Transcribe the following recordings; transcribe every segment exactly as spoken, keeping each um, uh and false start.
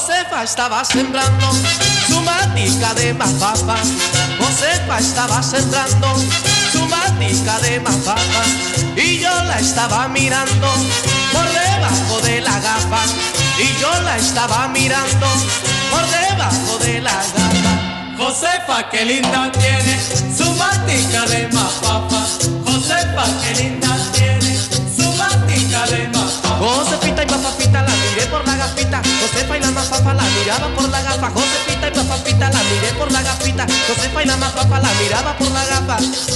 Josefa estaba sembrando su matica de mapapa. Josefa estaba sembrando su matica de mapapa. Y yo la estaba mirando por debajo de la gafa. Y yo la estaba mirando por debajo de la gafa. Josefa, qué linda tiene su matica de mapapa. Josefa, qué linda tiene su matica de mapapa. Josefita y mapapita la miré por la gafita. Josefa y la mapapa la miraba por la gafa. Josefita y mapapita la miré por la gafita. Josefa y la mapapa la miraba por la gafa.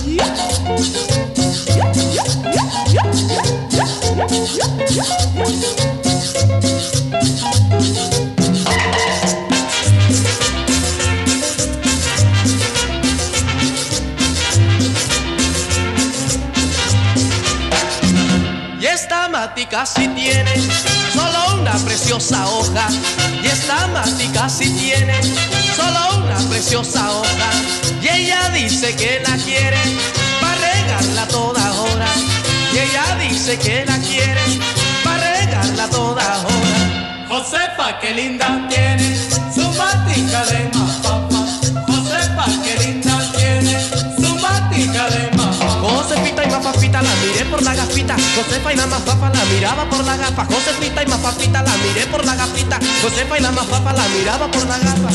Y esta matica sí tiene solo una preciosa hoja. Y esta matica sí tiene solo una preciosa hoja. Y ella dice que la quiere para regarla toda hora. Y ella dice que la quiere para regarla toda hora. Josefa, qué linda tiene su matica de mapapa. Josefa, qué linda tiene su matica de mapapa. Josefita y mapapita la miré por la gafita. Josefa y la mapapa la miraba por la gafa. Josefita y mapapita la miré por la gafita. Josefa y la mapapa la miraba por la gafa.